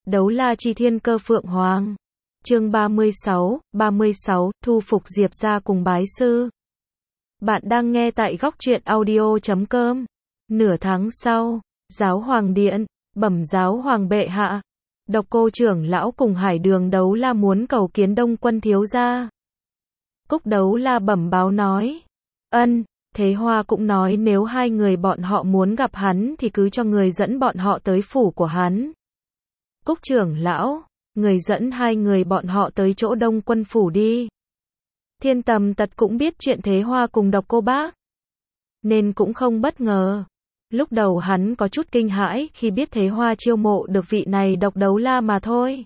Đấu la chi thiên cơ Phượng Hoàng. Chương 36, thu phục Diệp gia cùng bái sư. Bạn đang nghe tại góc truyện audio.com. Nửa tháng sau, Giáo Hoàng Điện, bẩm Giáo Hoàng bệ hạ. Độc Cô trưởng lão cùng Hải Đường Đấu La muốn cầu kiến Đông Quân thiếu gia. Cúc Đấu La bẩm báo nói. Thế Hoa cũng nói nếu hai người bọn họ muốn gặp hắn thì cứ cho người dẫn bọn họ tới phủ của hắn. Cúc trưởng lão, người dẫn hai người bọn họ tới chỗ Đông Quân phủ đi. Thiên Tầm Tật cũng biết chuyện Thế Hoa cùng Độc Cô Bác, nên cũng không bất ngờ. Lúc đầu hắn có chút kinh hãi khi biết Thế Hoa chiêu mộ được vị này Độc Đấu La mà thôi.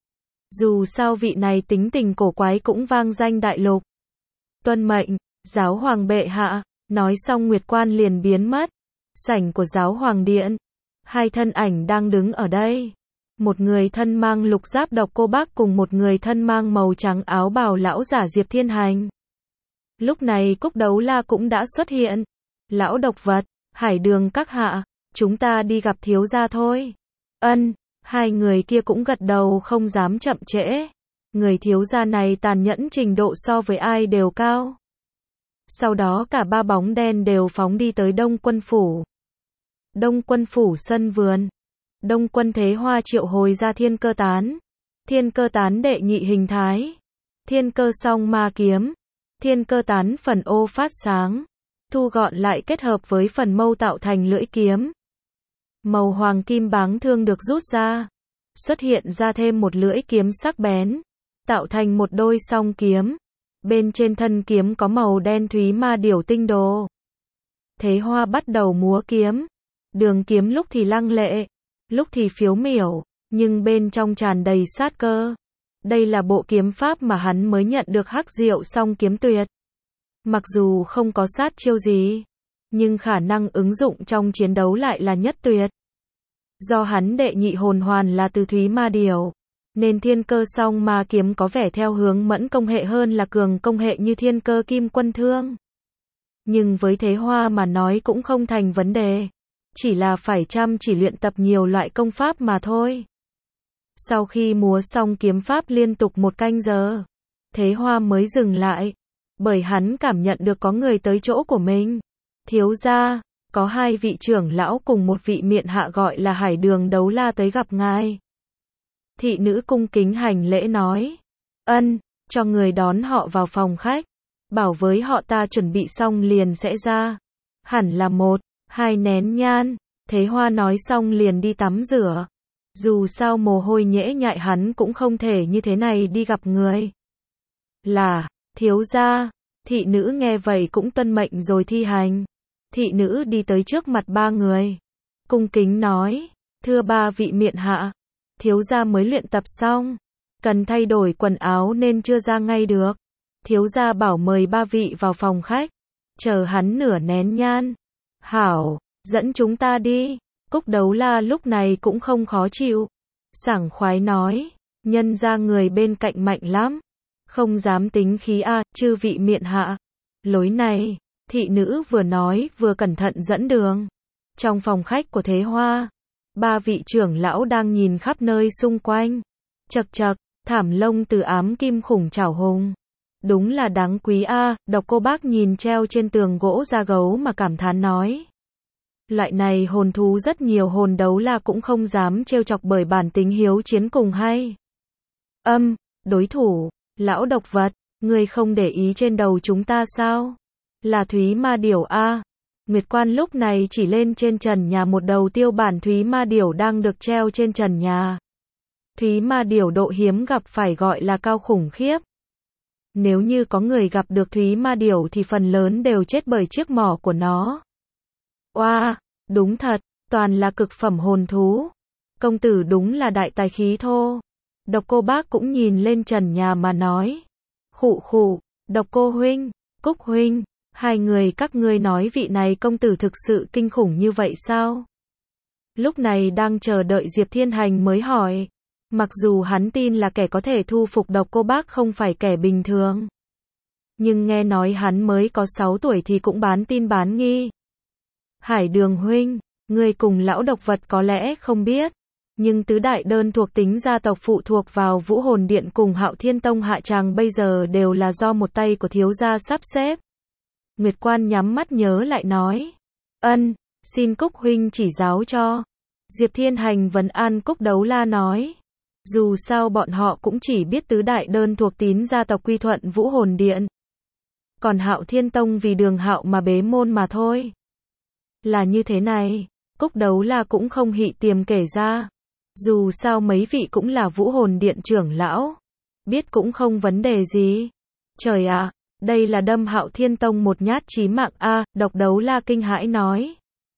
Dù sao vị này tính tình cổ quái cũng vang danh đại lục. Tuân mệnh, Giáo Hoàng bệ hạ. Nói xong Nguyệt Quan liền biến mất. Sảnh của Giáo Hoàng Điện, hai thân ảnh đang đứng ở đây. Một người thân mang lục giáp Độc Cô Bác cùng một người thân mang màu trắng áo bào lão giả Diệp Thiên Hành. Lúc này Cúc Đấu La cũng đã xuất hiện. Lão độc vật, Hải Đường các hạ, chúng ta đi gặp thiếu gia thôi. Hai người kia cũng gật đầu không dám chậm trễ. Người thiếu gia này tàn nhẫn trình độ so với ai đều cao. Sau đó cả ba bóng đen đều phóng đi tới Đông Quân phủ. Đông Quân phủ sân vườn. Đông Quân Thế Hoa triệu hồi ra Thiên Cơ Tán. Thiên Cơ Tán đệ nhị hình thái. Thiên Cơ Song Ma Kiếm. Thiên Cơ Tán phần ô phát sáng, thu gọn lại kết hợp với phần mâu tạo thành lưỡi kiếm. Màu hoàng kim báng thương được rút ra, xuất hiện ra thêm một lưỡi kiếm sắc bén, tạo thành một đôi song kiếm. Bên trên thân kiếm có màu đen thúy ma điểu tinh đồ. Thế Hoa bắt đầu múa kiếm. Đường kiếm lúc thì lăng lệ, lúc thì phiếu miểu, nhưng bên trong tràn đầy sát cơ. Đây là bộ kiếm pháp mà hắn mới nhận được Hắc Diệu Song Kiếm Tuyệt. Mặc dù không có sát chiêu gì, nhưng khả năng ứng dụng trong chiến đấu lại là nhất tuyệt. Do hắn đệ nhị hồn hoàn là từ thúy ma điểu, nên Thiên Cơ Song Ma Kiếm có vẻ theo hướng mẫn công hệ hơn là cường công hệ như Thiên Cơ Kim Quân Thương. Nhưng với Thế Hoa mà nói cũng không thành vấn đề, chỉ là phải chăm chỉ luyện tập nhiều loại công pháp mà thôi. Sau khi múa xong kiếm pháp liên tục 1 canh giờ, Thế Hoa mới dừng lại, bởi hắn cảm nhận được có người tới chỗ của mình. Thiếu gia, có 2 vị trưởng lão cùng một vị miện hạ gọi là Hải Đường Đấu La tới gặp ngài. Thị nữ cung kính hành lễ nói. Cho người đón họ vào phòng khách, bảo với họ ta chuẩn bị xong liền sẽ ra. Hẳn là 1-2 nén nhang. Thế Hoa nói xong liền đi tắm rửa. Dù sao mồ hôi nhễ nhại hắn cũng không thể như thế này đi gặp người. Là, thiếu gia. Thị nữ nghe vậy cũng tuân mệnh rồi thi hành. Thị nữ đi tới trước mặt 3 người, cung kính nói, thưa 3 vị miện hạ, thiếu gia mới luyện tập xong, cần thay đổi quần áo nên chưa ra ngay được. Thiếu gia bảo mời 3 vị vào phòng khách, chờ hắn nửa nén nhang. Hảo, dẫn chúng ta đi. Cúc Đấu La lúc này cũng không khó chịu, sảng khoái nói, nhân ra người bên cạnh mạnh lắm, không dám tính khí chư vị miện hạ. Lối này, thị nữ vừa nói vừa cẩn thận dẫn đường. Trong phòng khách của Thế Hoa, 3 vị trưởng lão đang nhìn khắp nơi xung quanh. Chậc chậc, thảm lông từ ám kim khủng trảo hùng. Đúng là đáng quý Độc Cô Bác nhìn treo trên tường gỗ da gấu mà cảm thán nói. Loại này hồn thú rất nhiều hồn đấu la cũng không dám trêu chọc bởi bản tính hiếu chiến cùng hay. Đối thủ, lão độc vật, ngươi không để ý trên đầu chúng ta sao? Là thúy ma điểu Nguyệt Quan lúc này chỉ lên trên trần nhà một đầu tiêu bản thúy ma điểu đang được treo trên trần nhà. Thúy ma điểu độ hiếm gặp phải gọi là cao khủng khiếp. Nếu như có người gặp được thúy ma điểu thì phần lớn đều chết bởi chiếc mỏ của nó. Đúng thật, toàn là cực phẩm hồn thú. Công tử đúng là đại tài khí thô. Độc Cô Bác cũng nhìn lên trần nhà mà nói. Khụ khụ, Độc Cô huynh, Cúc huynh, hai người các ngươi nói vị này công tử thực sự kinh khủng như vậy sao? Lúc này đang chờ đợi Diệp Thiên Hành mới hỏi. Mặc dù hắn tin là kẻ có thể thu phục Độc Cô Bác không phải kẻ bình thường, nhưng nghe nói hắn mới có 6 tuổi thì cũng bán tin bán nghi. Hải Đường huynh, ngươi cùng lão độc vật có lẽ không biết, Nhưng tứ đại đơn thuộc tính gia tộc phụ thuộc vào Vũ Hồn Điện cùng Hạo Thiên Tông hạ tràng bây giờ đều là do một tay của thiếu gia sắp xếp. Nguyệt Quan nhắm mắt nhớ lại nói. Ân, xin Cúc huynh chỉ giáo cho. Diệp Thiên Hành vấn an Cúc Đấu La nói. Dù sao bọn họ cũng chỉ biết tứ đại đơn thuộc tín gia tộc quy thuận Vũ Hồn Điện. Còn Hạo Thiên Tông vì Đường Hạo mà bế môn mà thôi. Là như thế này, Cúc Đấu La cũng không hị tiềm kể ra. Dù sao mấy vị cũng là Vũ Hồn Điện trưởng lão. Biết cũng không vấn đề gì. Trời ạ, đây là đâm Hạo Thiên Tông một nhát chí mạng a, Độc Đấu La kinh hãi nói.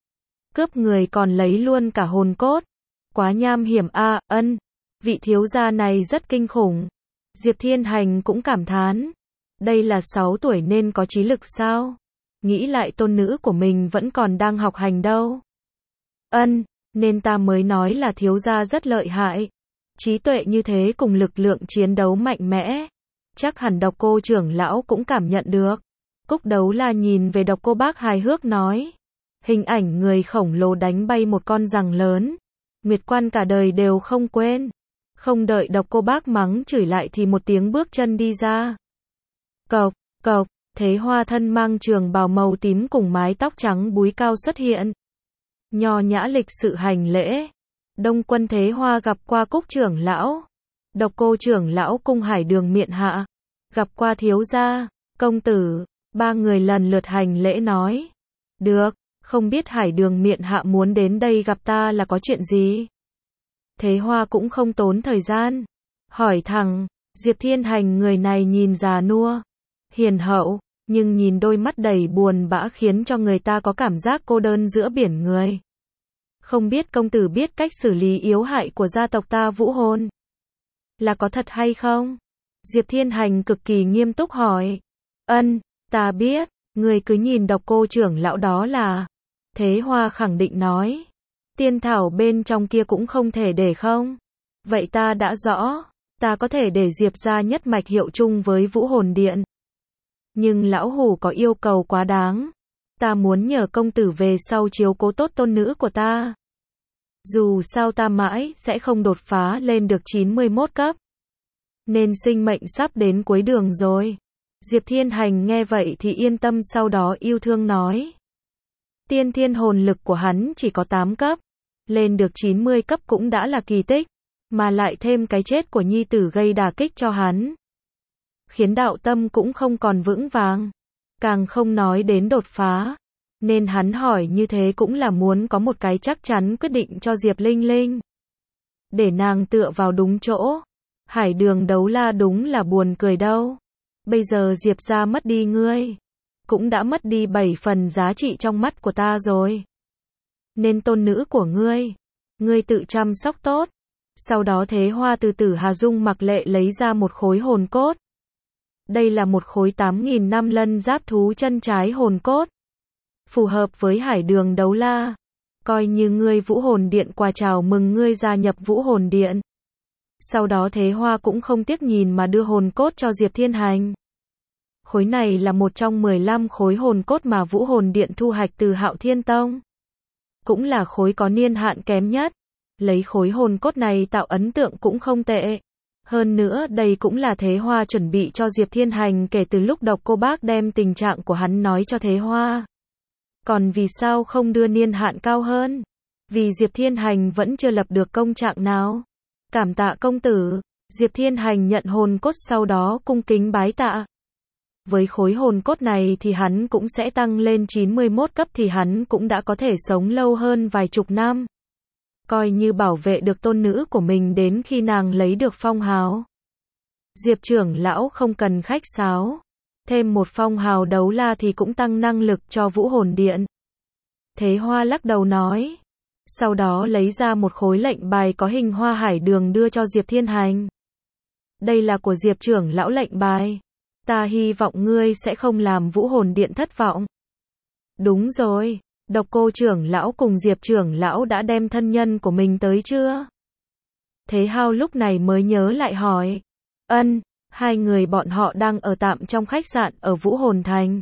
Cướp người còn lấy luôn cả hồn cốt. Quá nham hiểm a, ân. Vị thiếu gia này rất kinh khủng. Diệp Thiên Hành cũng cảm thán. Đây là 6 tuổi nên có trí lực sao? Nghĩ lại tôn nữ của mình vẫn còn đang học hành đâu. Ân, nên ta mới nói là thiếu gia rất lợi hại. Trí tuệ như thế cùng lực lượng chiến đấu mạnh mẽ. Chắc hẳn Độc Cô trưởng lão cũng cảm nhận được. Cúc Đấu La nhìn về Độc Cô Bác hài hước nói. Hình ảnh người khổng lồ đánh bay một con giằng lớn. Nguyệt Quan cả đời đều không quên. Không đợi Độc Cô Bác mắng chửi lại thì một tiếng bước chân đi ra. Cộc, cộc, Thế Hoa thân mang trường bào màu tím cùng mái tóc trắng búi cao xuất hiện. Nho nhã lịch sự hành lễ. Đông Quân Thế Hoa gặp qua Cúc trưởng lão. Độc Cô trưởng lão cung Hải Đường miện hạ. Gặp qua thiếu gia, công tử. Ba người lần lượt hành lễ nói. Được, không biết Hải Đường miện hạ muốn đến đây gặp ta là có chuyện gì? Thế Hoa cũng không tốn thời gian. Hỏi thẳng, Diệp Thiên Hành người này nhìn già nua, hiền hậu, nhưng nhìn đôi mắt đầy buồn bã khiến cho người ta có cảm giác cô đơn giữa biển người. Không biết công tử biết cách xử lý yếu hại của gia tộc ta Vũ Hồn là có thật hay không? Diệp Thiên Hành cực kỳ nghiêm túc hỏi. Ân, ta biết, người cứ nhìn Độc Cô trưởng lão đó là. Thế Hoa khẳng định nói. Tiên thảo bên trong kia cũng không thể để không? Vậy ta đã rõ, ta có thể để Diệp gia nhất mạch hiệu chung với Vũ Hồn Điện. Nhưng lão hủ có yêu cầu quá đáng. Ta muốn nhờ công tử về sau chiếu cố tốt tôn nữ của ta. Dù sao ta mãi sẽ không đột phá lên được 91 cấp. Nên sinh mệnh sắp đến cuối đường rồi. Diệp Thiên Hành nghe vậy thì yên tâm, sau đó yêu thương nói. Tiên thiên hồn lực của hắn chỉ có 8 cấp. Lên được 90 cấp cũng đã là kỳ tích. Mà lại thêm cái chết của nhi tử gây đả kích cho hắn. Khiến đạo tâm cũng không còn vững vàng. Càng không nói đến đột phá. Nên hắn hỏi như thế cũng là muốn có một cái chắc chắn quyết định cho Diệp Linh Linh. Để nàng tựa vào đúng chỗ. Hải Đường Đấu La đúng là buồn cười đâu. Bây giờ Diệp gia mất đi ngươi. Cũng đã mất đi 7 phần giá trị trong mắt của ta rồi. Nên tôn nữ của ngươi tự chăm sóc tốt. Sau đó Thế Hoa từ Tử Hà Dung mặc lệ lấy ra một khối hồn cốt. Đây là một khối 8.000 năm lân giáp thú chân trái hồn cốt. Phù hợp với Hải Đường Đấu La. Coi như ngươi Vũ Hồn Điện quà chào mừng ngươi gia nhập Vũ Hồn Điện. Sau đó Thế Hoa cũng không tiếc nhìn mà đưa hồn cốt cho Diệp Thiên Hành. Khối này là một trong 15 khối hồn cốt mà Vũ Hồn Điện thu hoạch từ Hạo Thiên Tông. Cũng là khối có niên hạn kém nhất. Lấy khối hồn cốt này tạo ấn tượng cũng không tệ. Hơn nữa đây cũng là Thế Hoa chuẩn bị cho Diệp Thiên Hành kể từ lúc Độc Cô Bác đem tình trạng của hắn nói cho Thế Hoa. Còn vì sao không đưa niên hạn cao hơn? Vì Diệp Thiên Hành vẫn chưa lập được công trạng nào. Cảm tạ công tử. Diệp Thiên Hành nhận hồn cốt sau đó cung kính bái tạ. Với khối hồn cốt này thì hắn cũng sẽ tăng lên 91 cấp thì hắn cũng đã có thể sống lâu hơn vài chục năm. Coi như bảo vệ được tôn nữ của mình đến khi nàng lấy được phong hào. Diệp trưởng lão không cần khách sáo. Thêm một phong hào đấu la thì cũng tăng năng lực cho Vũ Hồn Điện. Thế Hoa lắc đầu nói. Sau đó lấy ra một khối lệnh bài có hình hoa hải đường đưa cho Diệp Thiên Hành. Đây là của Diệp trưởng lão lệnh bài. Ta hy vọng ngươi sẽ không làm Vũ Hồn Điện thất vọng. Đúng rồi, Độc Cô trưởng lão cùng Diệp trưởng lão đã đem thân nhân của mình tới chưa? Thế Hao lúc này mới nhớ lại hỏi. Ân, hai người bọn họ đang ở tạm trong khách sạn ở Vũ Hồn Thành.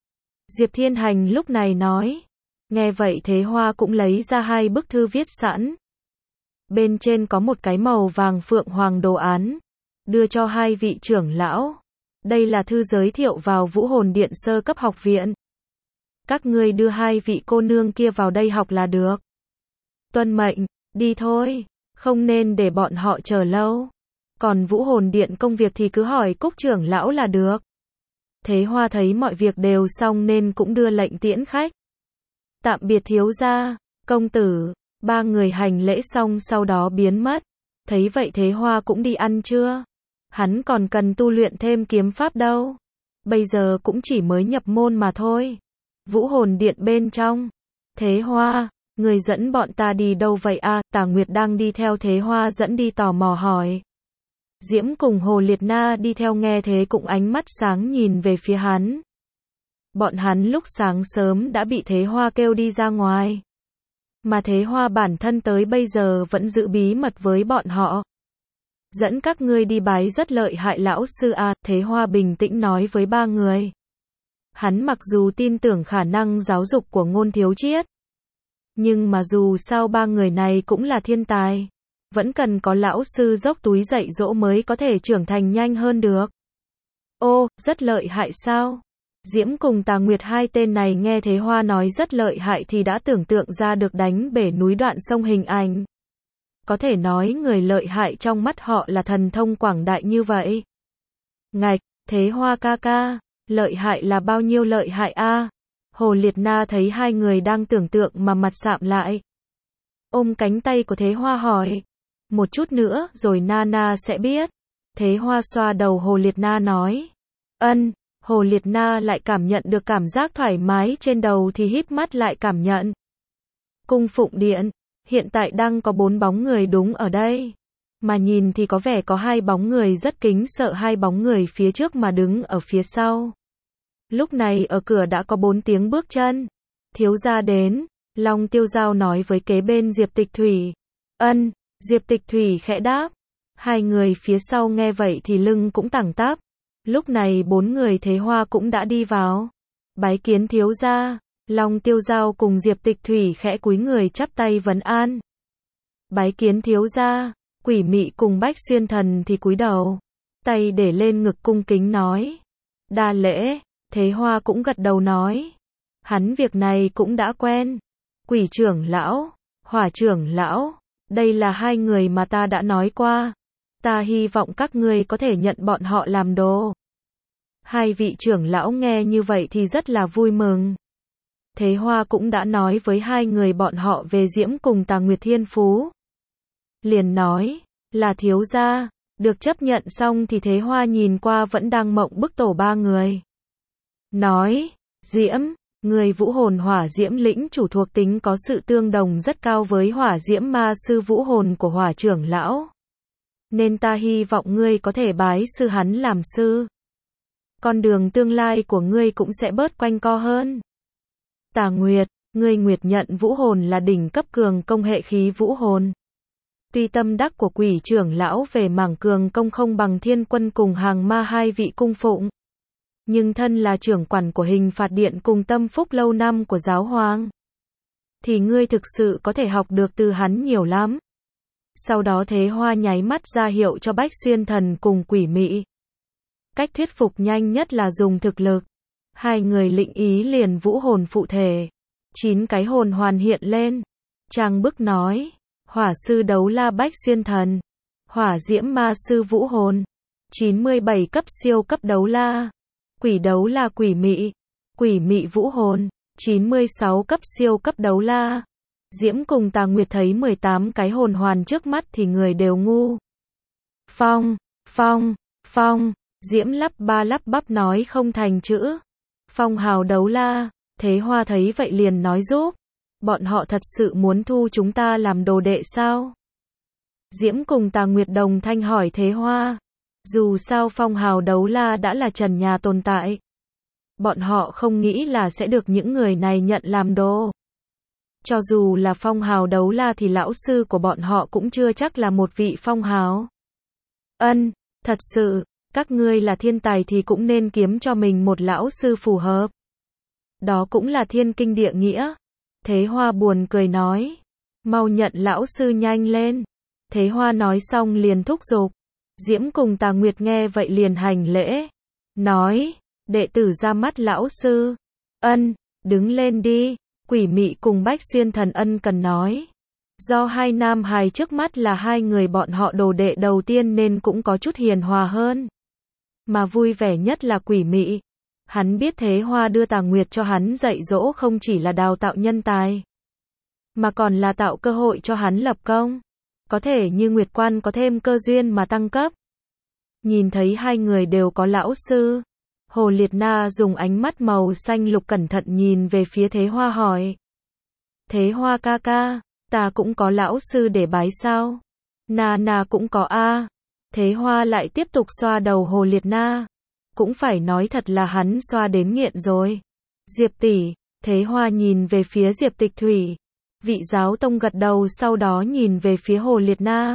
Diệp Thiên Hành lúc này nói. Nghe vậy Thế Hoa cũng lấy ra 2 bức thư viết sẵn. Bên trên có một cái màu vàng phượng hoàng đồ án, đưa cho hai vị trưởng lão. Đây là thư giới thiệu vào Vũ Hồn Điện sơ cấp học viện. Các ngươi đưa hai vị cô nương kia vào đây học là được. Tuân mệnh, đi thôi, không nên để bọn họ chờ lâu. Còn Vũ Hồn Điện công việc thì cứ hỏi Cúc trưởng lão là được. Thế Hoa thấy mọi việc đều xong nên cũng đưa lệnh tiễn khách. Tạm biệt thiếu gia, công tử. Ba người hành lễ xong sau đó biến mất. Thấy vậy Thế Hoa cũng đi ăn trưa. Hắn còn cần tu luyện thêm kiếm pháp đâu. Bây giờ cũng chỉ mới nhập môn mà thôi. Vũ Hồn Điện bên trong. Thế Hoa, người dẫn bọn ta đi đâu vậy à? Tà Nguyệt đang đi theo Thế Hoa dẫn đi tò mò hỏi. Diễm cùng Hồ Liệt Na đi theo nghe thế cũng ánh mắt sáng nhìn về phía hắn. Bọn hắn lúc sáng sớm đã bị Thế Hoa kêu đi ra ngoài. Mà Thế Hoa bản thân tới bây giờ vẫn giữ bí mật với bọn họ. Dẫn các ngươi đi bái rất lợi hại lão sư à, Thế Hoa bình tĩnh nói với ba người. Hắn mặc dù tin tưởng khả năng giáo dục của Ngôn Thiếu Chiết. Nhưng mà dù sao ba người này cũng là thiên tài. Vẫn cần có lão sư dốc túi dạy dỗ mới có thể trưởng thành nhanh hơn được. Ô, rất lợi hại sao? Diễm cùng Tà Nguyệt hai tên này nghe Thế Hoa nói rất lợi hại thì đã tưởng tượng ra được đánh bể núi đoạn sông hình ảnh. Có thể nói người lợi hại trong mắt họ là thần thông quảng đại như vậy. Ngạch, Thế Hoa ca ca, lợi hại là bao nhiêu lợi hại a? Hồ Liệt Na thấy hai người đang tưởng tượng mà mặt sạm lại. Ôm cánh tay của Thế Hoa hỏi. Một chút nữa rồi Nana sẽ biết. Thế Hoa xoa đầu Hồ Liệt Na nói. Ân. Hồ Liệt Na lại cảm nhận được cảm giác thoải mái trên đầu thì híp mắt lại cảm nhận. Cung Phụng Điện, hiện tại đang có 4 bóng người đúng ở đây. Mà nhìn thì có vẻ có 2 bóng người rất kính sợ 2 bóng người phía trước mà đứng ở phía sau. Lúc này ở cửa đã có 4 tiếng bước chân. Thiếu gia đến, Long Tiêu Giao nói với kế bên Diệp Tịch Thủy. Ân, Diệp Tịch Thủy khẽ đáp. Hai người phía sau nghe vậy thì lưng cũng thẳng tắp. Lúc này 4 người Thế Hoa cũng đã đi vào. Bái kiến thiếu gia. Long Tiêu Giao cùng Diệp Tịch Thủy khẽ cúi người chắp tay vấn an. Bái kiến thiếu gia. Quỷ Mị cùng Bách Xuyên Thần thì cúi đầu, tay để lên ngực cung kính nói. Đa lễ. Thế Hoa cũng gật đầu nói. Hắn việc này cũng đã quen. Quỷ trưởng lão, Hỏa trưởng lão, đây là 2 người mà ta đã nói qua. Ta hy vọng các ngươi có thể nhận bọn họ làm đồ. 2 vị trưởng lão nghe như vậy thì rất là vui mừng. Thế Hoa cũng đã nói với 2 người bọn họ về Diễm cùng Tà Nguyệt thiên phú. Liền nói, là thiếu gia, được chấp nhận xong thì Thế Hoa nhìn qua vẫn đang mộng bức tổ 3 người. Nói, Diễm, người Vũ Hồn Hỏa Diễm lĩnh chủ thuộc tính có sự tương đồng rất cao với Hỏa Diễm ma sư Vũ Hồn của Hỏa trưởng lão. Nên ta hy vọng ngươi có thể bái sư hắn làm sư. Con đường tương lai của ngươi cũng sẽ bớt quanh co hơn. Tà Nguyệt, ngươi nguyệt nhận Vũ Hồn là đỉnh cấp cường công hệ khí Vũ Hồn. Tuy tâm đắc của Quỷ trưởng lão về mảng cường công không bằng Thiên Quân cùng Hàng Ma 2 vị cung phụng. Nhưng thân là trưởng quản của Hình Phạt Điện cùng tâm phúc lâu năm của giáo hoàng. Thì ngươi thực sự có thể học được từ hắn nhiều lắm. Sau đó Thế Hoa nháy mắt ra hiệu cho Bách Xuyên Thần cùng Quỷ Mị. Cách thuyết phục nhanh nhất là dùng thực lực. 2 người lĩnh ý liền Vũ Hồn phụ thể. 9 cái hồn hoàn hiện lên. Trang bức nói. Hỏa sư đấu la Bách Xuyên Thần. Hỏa diễm ma sư Vũ Hồn. 97 cấp siêu cấp đấu la. Quỷ đấu la Quỷ Mị. Quỷ Mị Vũ Hồn. 96 cấp siêu cấp đấu la. Diễm cùng Tà Nguyệt thấy 18 cái hồn hoàn trước mắt thì người đều ngu. Phong, phong, phong. Diễm lắp ba lắp bắp nói không thành chữ. Phong hào đấu la. Thế Hoa thấy vậy liền nói giúp. Bọn họ thật sự muốn thu chúng ta làm đồ đệ sao? Diễm cùng Tà Nguyệt đồng thanh hỏi Thế Hoa. Dù sao phong hào đấu la đã là trần nhà tồn tại. Bọn họ không nghĩ là sẽ được những người này nhận làm đồ. Cho dù là phong hào đấu la thì lão sư của bọn họ cũng chưa chắc là một vị phong hào. Ân, thật sự, các ngươi là thiên tài thì cũng nên kiếm cho mình một lão sư phù hợp. Đó cũng là thiên kinh địa nghĩa. Thế Hoa buồn cười nói. Mau nhận lão sư nhanh lên. Thế Hoa nói xong liền thúc giục. Diễm cùng Tà Nguyệt nghe vậy liền hành lễ. Nói, đệ tử ra mắt lão sư. Ân, đứng lên đi. Quỷ Mị cùng Bách Xuyên Thần ân cần nói. Do hai nam hài trước mắt là hai người bọn họ đồ đệ đầu tiên nên cũng có chút hiền hòa hơn. Mà vui vẻ nhất là Quỷ Mị. Hắn biết Thế Hoa đưa Tà Nguyệt cho hắn dạy dỗ không chỉ là đào tạo nhân tài, mà còn là tạo cơ hội cho hắn lập công. Có thể như Nguyệt Quan có thêm cơ duyên mà tăng cấp. Nhìn thấy hai người đều có lão sư. Hồ Liệt Na dùng ánh mắt màu xanh lục cẩn thận nhìn về phía Thế Hoa hỏi. Thế Hoa ca ca, ta cũng có lão sư để bái sao? Na cũng có a. Thế Hoa lại tiếp tục xoa đầu Hồ Liệt Na. Cũng phải nói thật là hắn xoa đến nghiện rồi. Diệp tỷ, Thế Hoa nhìn về phía Diệp Tịch Thủy. Vị giáo tông gật đầu sau đó nhìn về phía Hồ Liệt Na.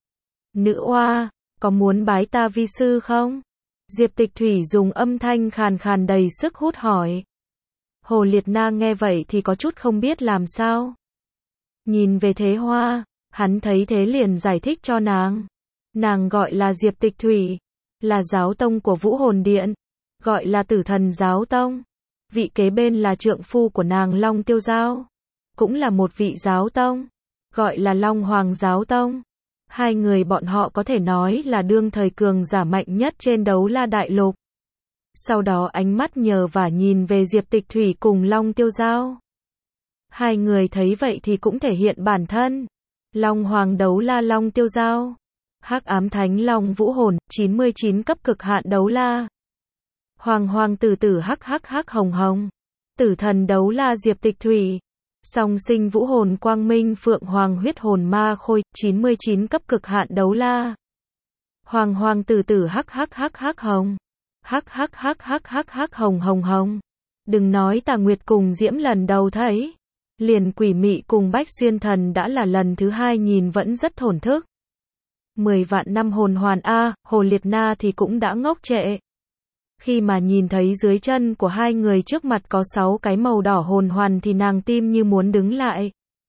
Nữ oa, có muốn bái ta vi sư không? Diệp Tịch Thủy dùng âm thanh khàn khàn đầy sức hút hỏi. Hồ Liệt Na nghe vậy thì có chút không biết làm sao. Nhìn về Thế Hoa, hắn thấy thế liền giải thích cho nàng. Nàng gọi là Diệp Tịch Thủy, là giáo tông của Vũ Hồn Điện, gọi là Tử Thần giáo tông. Vị kế bên là trượng phu của nàng Long Tiêu Giao, cũng là một vị giáo tông, gọi là Long Hoàng giáo tông. Hai người bọn họ có thể nói là đương thời cường giả mạnh nhất trên Đấu La Đại Lục. Sau đó ánh mắt nhờ vả nhìn về Diệp Tịch Thủy cùng Long Tiêu Giao. Hai người thấy vậy thì cũng thể hiện bản thân. Long Hoàng Đấu La Long Tiêu Giao. Hắc Ám Thánh Long Vũ Hồn, 99 cấp cực hạn Đấu La. Hoàng Tử Tử hắc hồng hồng. Tử Thần Đấu La Diệp Tịch Thủy. Song Sinh Vũ Hồn Quang Minh Phượng Hoàng Huyết Hồn Ma Khôi, 99 cấp cực hạn Đấu La. Hoàng Tử Tử hắc hồng. Hắc hồng hồng. Đừng nói Tà Nguyệt cùng Diễm lần đầu thấy. Liền Quỷ Mị cùng Bách Xuyên Thần đã là lần thứ hai nhìn vẫn rất thổn thức. 10 vạn năm hồn hoàn a, Hồ Liệt Na thì cũng đã ngốc trệ. Khi mà nhìn thấy dưới chân của hai người trước mặt có 6 cái màu đỏ hồn hoàn thì nàng tim như muốn đứng lại.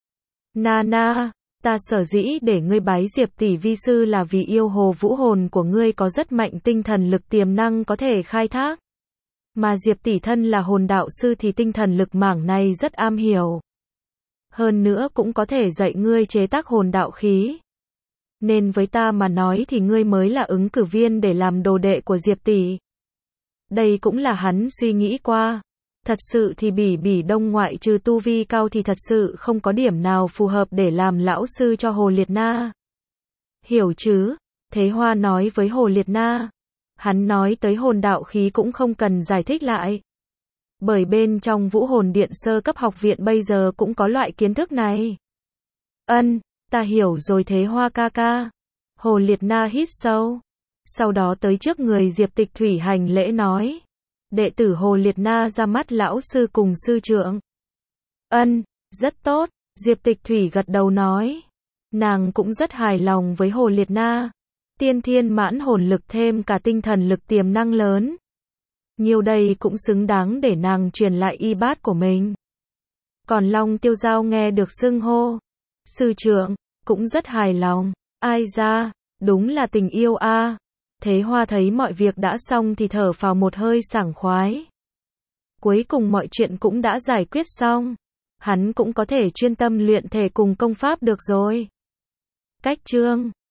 Na, ta sở dĩ để ngươi bái Diệp tỷ vi sư là vì yêu hồ vũ hồn của ngươi có rất mạnh tinh thần lực tiềm năng có thể khai thác. Mà Diệp tỷ thân là hồn đạo sư thì tinh thần lực mảng này rất am hiểu. Hơn nữa cũng có thể dạy ngươi chế tác hồn đạo khí. Nên với ta mà nói thì ngươi mới là ứng cử viên để làm đồ đệ của Diệp tỷ. Đây cũng là hắn suy nghĩ qua. Thật sự thì Bỉ Đông ngoại trừ tu vi cao thì thật sự không có điểm nào phù hợp để làm lão sư cho Hồ Liệt Na. Hiểu chứ? Thế Hoa nói với Hồ Liệt Na. Hắn nói tới hồn đạo khí cũng không cần giải thích lại. Bởi bên trong Vũ Hồn Điện sơ cấp học viện bây giờ cũng có loại kiến thức này. Ân, ta hiểu rồi Thế Hoa ca ca. Hồ Liệt Na hít sâu. Sau đó tới trước người Diệp Tịch Thủy hành lễ nói. Đệ tử Hồ Liệt Na ra mắt lão sư cùng sư trưởng. Ân, rất tốt, Diệp Tịch Thủy gật đầu nói. Nàng cũng rất hài lòng với Hồ Liệt Na. Tiên thiên mãn hồn lực thêm cả tinh thần lực tiềm năng lớn. Nhiều đây cũng xứng đáng để nàng truyền lại y bát của mình. Còn Long Tiêu Giao nghe được xưng hô sư trưởng, cũng rất hài lòng. Ai ra, đúng là tình yêu a. Thế Hoa thấy mọi việc đã xong thì thở phào một hơi sảng khoái. Cuối cùng mọi chuyện cũng đã giải quyết xong. Hắn cũng có thể chuyên tâm luyện thể cùng công pháp được rồi. Cách chương